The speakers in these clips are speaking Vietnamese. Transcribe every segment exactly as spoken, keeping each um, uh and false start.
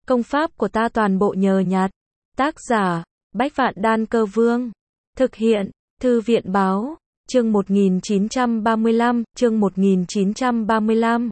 Công pháp của ta toàn bộ nhờ nhặt. Tác giả, Bách Vạn Đan Cơ Vương. Thực hiện, Thư viện Báo, chương một nghìn chín trăm ba mươi lăm, chương một nghìn chín trăm ba mươi lăm.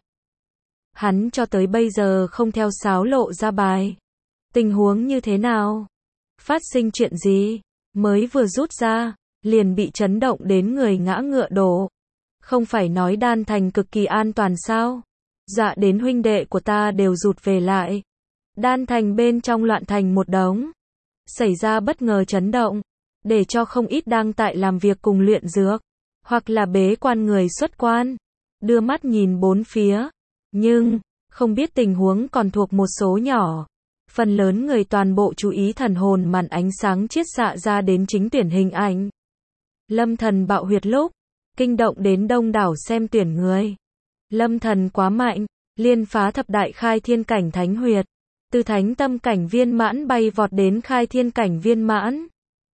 Hắn cho tới bây giờ không theo sáo lộ ra bài. Tình huống như thế nào? Phát sinh chuyện gì? Mới vừa rút ra, liền bị chấn động đến người ngã ngựa đổ. Không phải nói Đan Thành cực kỳ an toàn sao? Dạ đến huynh đệ của ta đều rụt về lại. Đan Thành bên trong loạn thành một đống. Xảy ra bất ngờ chấn động, để cho không ít đang tại làm việc cùng luyện dược, hoặc là bế quan người xuất quan, đưa mắt nhìn bốn phía. Nhưng, không biết tình huống còn thuộc một số nhỏ. Phần lớn người toàn bộ chú ý thần hồn màn ánh sáng chiết xạ ra đến chính tuyển hình ảnh. Lâm Thần bạo huyệt lúc, kinh động đến đông đảo xem tuyển người. Lâm Thần quá mạnh, liên phá thập đại khai thiên cảnh thánh huyệt. Từ thánh tâm cảnh viên mãn bay vọt đến khai thiên cảnh viên mãn.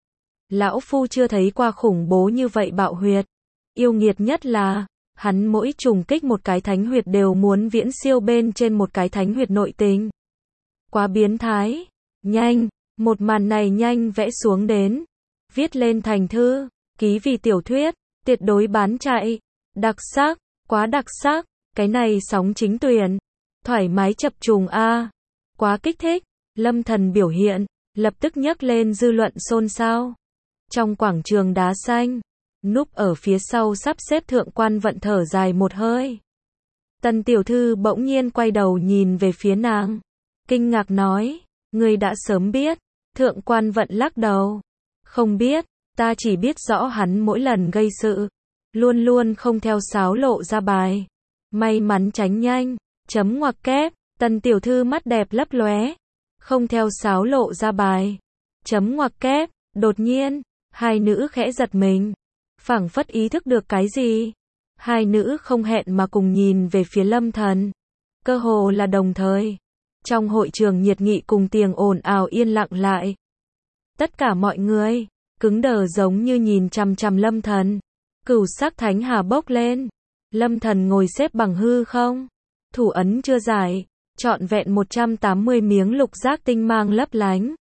Lão Phu chưa thấy qua khủng bố như vậy bạo huyệt. Yêu nghiệt nhất là, hắn mỗi trùng kích một cái thánh huyệt đều muốn viễn siêu bên trên một cái thánh huyệt nội tình. Quá biến thái. Nhanh, một màn này nhanh vẽ xuống đến. Viết lên thành thư, ký vì tiểu thuyết, tuyệt đối bán chạy. Đặc sắc, quá đặc sắc, cái này sóng chính tuyển. Thoải mái chập trùng a. Quá kích thích, Lâm Thần biểu hiện, lập tức nhấc lên dư luận xôn xao. Trong quảng trường đá xanh, núp ở phía sau sắp xếp thượng quan vận thở dài một hơi. Tần tiểu thư bỗng nhiên quay đầu nhìn về phía nàng, kinh ngạc nói, ngươi đã sớm biết. Thượng quan vận lắc đầu, không biết, ta chỉ biết rõ hắn mỗi lần gây sự, luôn luôn không theo sáo lộ ra bài. May mắn tránh nhanh, chấm ngoặc kép. Tần tiểu thư mắt đẹp lấp lóe, không theo sáo lộ ra bài. Chấm ngoặc kép, đột nhiên, hai nữ khẽ giật mình, phảng phất ý thức được cái gì. Hai nữ không hẹn mà cùng nhìn về phía Lâm Thần. Cơ hồ là đồng thời. Trong hội trường nhiệt nghị cùng tiếng ồn ào yên lặng lại. Tất cả mọi người, cứng đờ giống như nhìn chằm chằm Lâm Thần. Cửu sắc thánh hà bốc lên. Lâm Thần ngồi xếp bằng hư không. Thủ ấn chưa giải. Trọn vẹn một trăm tám mươi miếng lục giác tinh mang lấp lánh.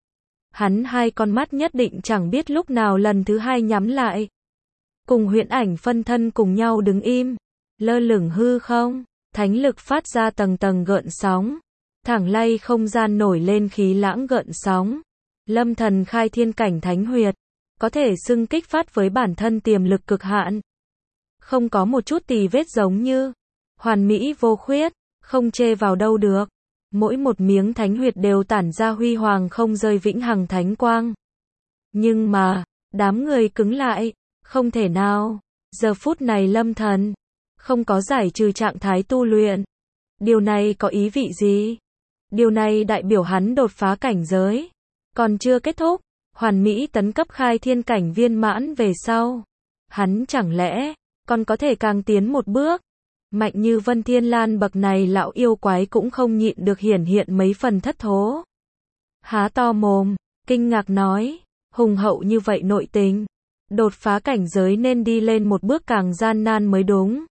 Hắn hai con mắt nhất định chẳng biết lúc nào lần thứ hai nhắm lại. Cùng huyễn ảnh phân thân cùng nhau đứng im. Lơ lửng hư không. Thánh lực phát ra tầng tầng gợn sóng. Thẳng lay không gian nổi lên khí lãng gợn sóng. Lâm Thần khai thiên cảnh thánh huyệt. Có thể xưng kích phát với bản thân tiềm lực cực hạn. Không có một chút tì vết giống như. Hoàn mỹ vô khuyết. Không chê vào đâu được. Mỗi một miếng thánh huyệt đều tản ra huy hoàng không rơi vĩnh hằng thánh quang. Nhưng mà, đám người cứng lại. Không thể nào. Giờ phút này Lâm Thần không có giải trừ trạng thái tu luyện. Điều này có ý vị gì? Điều này đại biểu hắn đột phá cảnh giới. Còn chưa kết thúc. Hoàn mỹ tấn cấp khai thiên cảnh viên mãn về sau. Hắn chẳng lẽ còn có thể càng tiến một bước? Mạnh như Vân Thiên Lan bậc này lão yêu quái cũng không nhịn được hiển hiện mấy phần thất thố. Há to mồm, kinh ngạc nói, hùng hậu như vậy nội tình. Đột phá cảnh giới nên đi lên một bước càng gian nan mới đúng.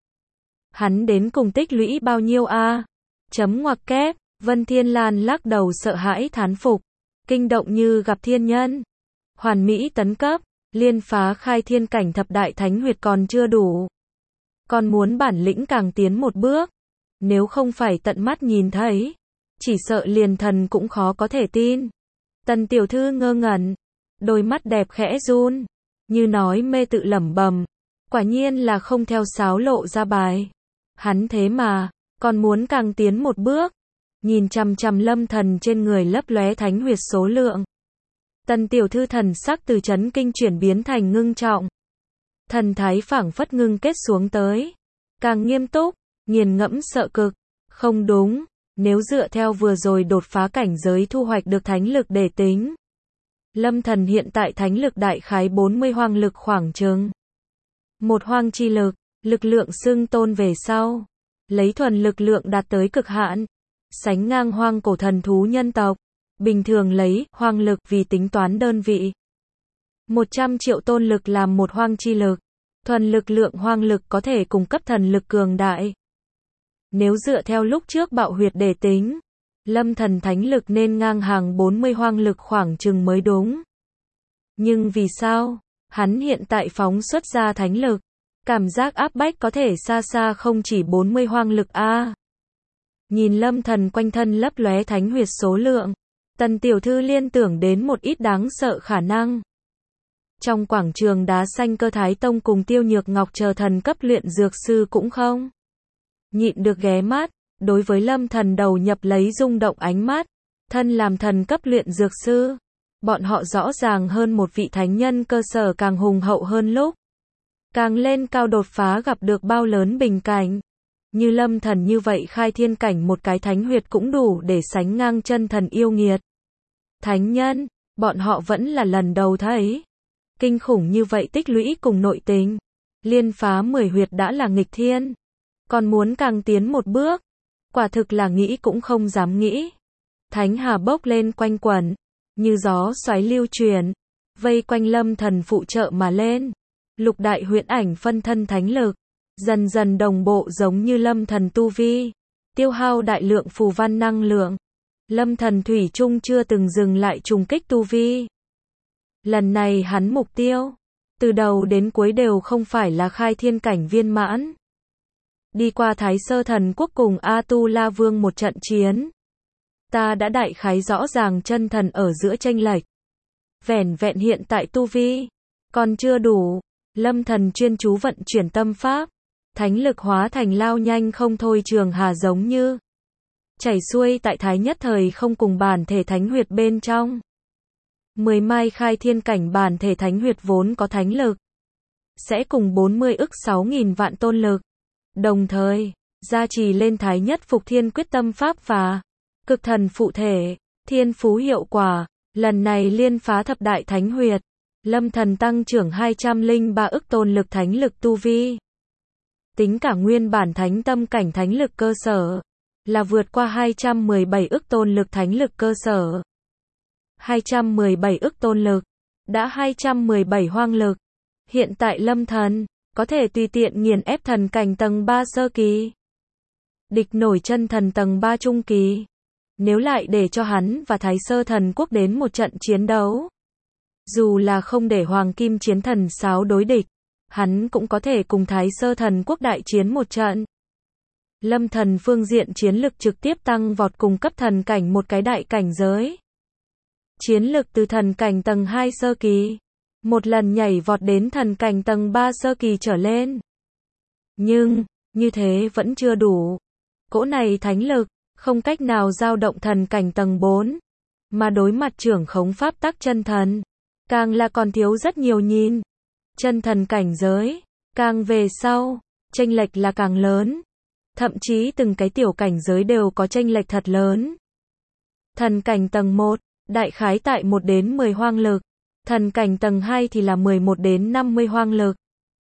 Hắn đến cùng tích lũy bao nhiêu a? Chấm ngoặc kép, Vân Thiên Lan lắc đầu sợ hãi thán phục. Kinh động như gặp thiên nhân. Hoàn mỹ tấn cấp, liên phá khai thiên cảnh thập đại thánh huyệt còn chưa đủ. Còn muốn bản lĩnh càng tiến một bước. Nếu không phải tận mắt nhìn thấy, chỉ sợ liền thần cũng khó có thể tin. Tần tiểu thư ngơ ngẩn, đôi mắt đẹp khẽ run, như nói mê tự lẩm bẩm, quả nhiên là không theo sáo lộ ra bài. Hắn thế mà còn muốn càng tiến một bước. Nhìn chằm chằm Lâm Thần trên người lấp lóe thánh huyệt số lượng. Tần tiểu thư thần sắc từ chấn kinh chuyển biến thành ngưng trọng. Thần thái phảng phất ngưng kết xuống tới. Càng nghiêm túc, nghiền ngẫm sợ cực. Không đúng, nếu dựa theo vừa rồi đột phá cảnh giới thu hoạch được thánh lực để tính. Lâm Thần hiện tại thánh lực đại khái bốn mươi hoang lực khoảng chừng. Một hoang chi lực, lực lượng xưng tôn về sau. Lấy thuần lực lượng đạt tới cực hạn. Sánh ngang hoang cổ thần thú nhân tộc. Bình thường lấy hoang lực vì tính toán đơn vị. một trăm triệu tôn lực làm một hoang chi lực. Thuần lực lượng hoang lực có thể cung cấp thần lực cường đại. Nếu dựa theo lúc trước bạo huyệt để tính, Lâm thần thánh lực nên ngang hàng bốn mươi hoang lực khoảng chừng mới đúng. Nhưng vì sao? Hắn hiện tại phóng xuất ra thánh lực. Cảm giác áp bách có thể xa xa không chỉ bốn mươi hoang lực a. À. Nhìn lâm thần quanh thân lấp lóe thánh huyệt số lượng. Tần tiểu thư liên tưởng đến một ít đáng sợ khả năng. Trong quảng trường đá xanh Cơ Thái Tông cùng Tiêu Nhược Ngọc chờ thần cấp luyện dược sư cũng không nhịn được ghé mắt, đối với lâm thần đầu nhập lấy rung động ánh mắt. Thân làm thần cấp luyện dược sư, bọn họ rõ ràng hơn một vị thánh nhân cơ sở càng hùng hậu hơn lúc. Càng lên cao đột phá gặp được bao lớn bình cảnh. Như lâm thần như vậy khai thiên cảnh một cái thánh huyệt cũng đủ để sánh ngang chân thần yêu nghiệt. Thánh nhân, bọn họ vẫn là lần đầu thấy. Kinh khủng như vậy tích lũy cùng nội tình. Liên phá mười huyệt đã là nghịch thiên. Còn muốn càng tiến một bước. Quả thực là nghĩ cũng không dám nghĩ. Thánh hà bốc lên quanh quẩn. Như gió xoáy lưu truyền. Vây quanh lâm thần phụ trợ mà lên. Lục đại huyễn ảnh phân thân thánh lực. Dần dần đồng bộ giống như lâm thần tu vi. Tiêu hao đại lượng phù văn năng lượng. Lâm thần thủy chung chưa từng dừng lại trùng kích tu vi. Lần này hắn mục tiêu. Từ đầu đến cuối đều không phải là khai thiên cảnh viên mãn. Đi qua Thái Sơ Thần Quốc cùng A-tu-la Vương một trận chiến. Ta đã đại khái rõ ràng chân thần ở giữa chênh lệch. Vẻn vẹn hiện tại tu vi. Còn chưa đủ. Lâm thần chuyên chú vận chuyển tâm pháp. Thánh lực hóa thành lao nhanh không thôi trường hà giống như. Chảy xuôi tại thái nhất thời không cùng bản thể thánh huyệt bên trong. Mười mai khai thiên cảnh bản thể thánh huyệt vốn có thánh lực. Sẽ cùng bốn mươi ức sáu nghìn vạn tôn lực. Đồng thời, gia trì lên thái nhất phục thiên quyết tâm pháp và cực thần phụ thể, thiên phú hiệu quả. Lần này liên phá thập đại thánh huyệt. Lâm thần tăng trưởng hai trăm lẻ ba ức tôn lực thánh lực tu vi. Tính cả nguyên bản thánh tâm cảnh thánh lực cơ sở. Là vượt qua hai trăm mười bảy ức tôn lực thánh lực cơ sở. hai trăm mười bảy ức tôn lực. Đã hai trăm mười bảy hoang lực. Hiện tại lâm thần, có thể tùy tiện nghiền ép thần cảnh tầng ba sơ kỳ. Địch nổi chân thần tầng ba trung kỳ. Nếu lại để cho hắn và Thái Sơ Thần Quốc đến một trận chiến đấu. Dù là không để Hoàng Kim Chiến Thần Sáo đối địch. Hắn cũng có thể cùng Thái Sơ Thần Quốc đại chiến một trận. Lâm thần phương diện chiến lực trực tiếp tăng vọt cùng cấp thần cảnh một cái đại cảnh giới. Chiến lực từ thần cảnh tầng hai sơ kỳ. Một lần nhảy vọt đến thần cảnh tầng ba sơ kỳ trở lên. Nhưng, như thế vẫn chưa đủ. Cỗ này thánh lực, không cách nào dao động thần cảnh tầng bốn. Mà đối mặt trưởng khống pháp tắc chân thần. Càng là còn thiếu rất nhiều nhìn. Chân thần cảnh giới, càng về sau, chênh lệch là càng lớn. Thậm chí từng cái tiểu cảnh giới đều có chênh lệch thật lớn. Thần cảnh tầng một, đại khái tại một đến mười hoang lực. Thần cảnh tầng hai thì là mười một đến năm mươi hoang lực.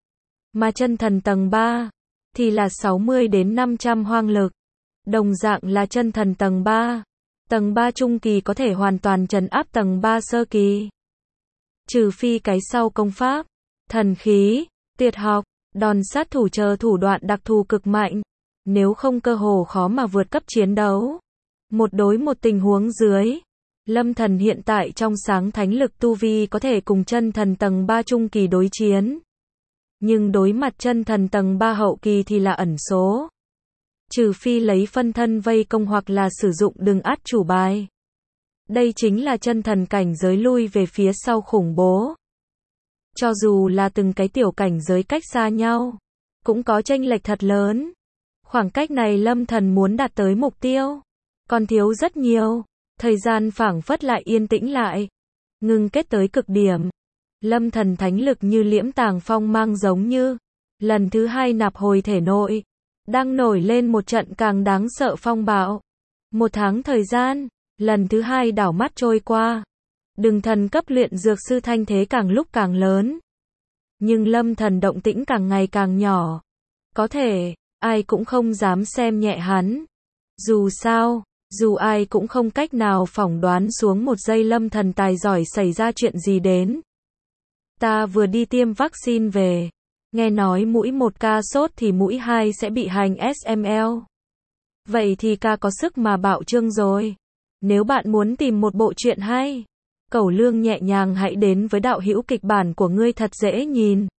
Mà chân thần tầng ba, thì là sáu mươi đến năm trăm hoang lực. Đồng dạng là chân thần tầng ba. Tầng ba trung kỳ có thể hoàn toàn trấn áp tầng ba sơ kỳ. Trừ phi cái sau công pháp, thần khí, tuyệt học, đòn sát thủ chờ thủ đoạn đặc thù cực mạnh. Nếu không cơ hồ khó mà vượt cấp chiến đấu. Một đối một tình huống dưới. Lâm thần hiện tại trong sáng thánh lực tu vi có thể cùng chân thần tầng ba trung kỳ đối chiến. Nhưng đối mặt chân thần tầng ba hậu kỳ thì là ẩn số. Trừ phi lấy phân thân vây công hoặc là sử dụng đừng át chủ bài. Đây chính là chân thần cảnh giới lui về phía sau khủng bố. Cho dù là từng cái tiểu cảnh giới cách xa nhau, cũng có chênh lệch thật lớn. Khoảng cách này lâm thần muốn đạt tới mục tiêu. Còn thiếu rất nhiều. Thời gian phảng phất lại yên tĩnh lại. Ngừng kết tới cực điểm. Lâm thần thánh lực như liễm tàng phong mang giống như. Lần thứ hai nạp hồi thể nội. Đang nổi lên một trận càng đáng sợ phong bạo. Một tháng thời gian. Lần thứ hai đảo mắt trôi qua. Đừng thần cấp luyện dược sư thanh thế càng lúc càng lớn. Nhưng lâm thần động tĩnh càng ngày càng nhỏ. Có thể, ai cũng không dám xem nhẹ hắn. Dù sao, dù ai cũng không cách nào phỏng đoán xuống một giây lâm thần tài giỏi xảy ra chuyện gì đến. Ta vừa đi tiêm vaccine về. Nghe nói mũi một ca sốt thì mũi hai sẽ bị hành ét em lờ. Vậy thì ca có sức mà bạo trương rồi. Nếu bạn muốn tìm một bộ truyện hay, cẩu lương nhẹ nhàng hãy đến với đạo hữu kịch bản của ngươi thật dễ nhìn.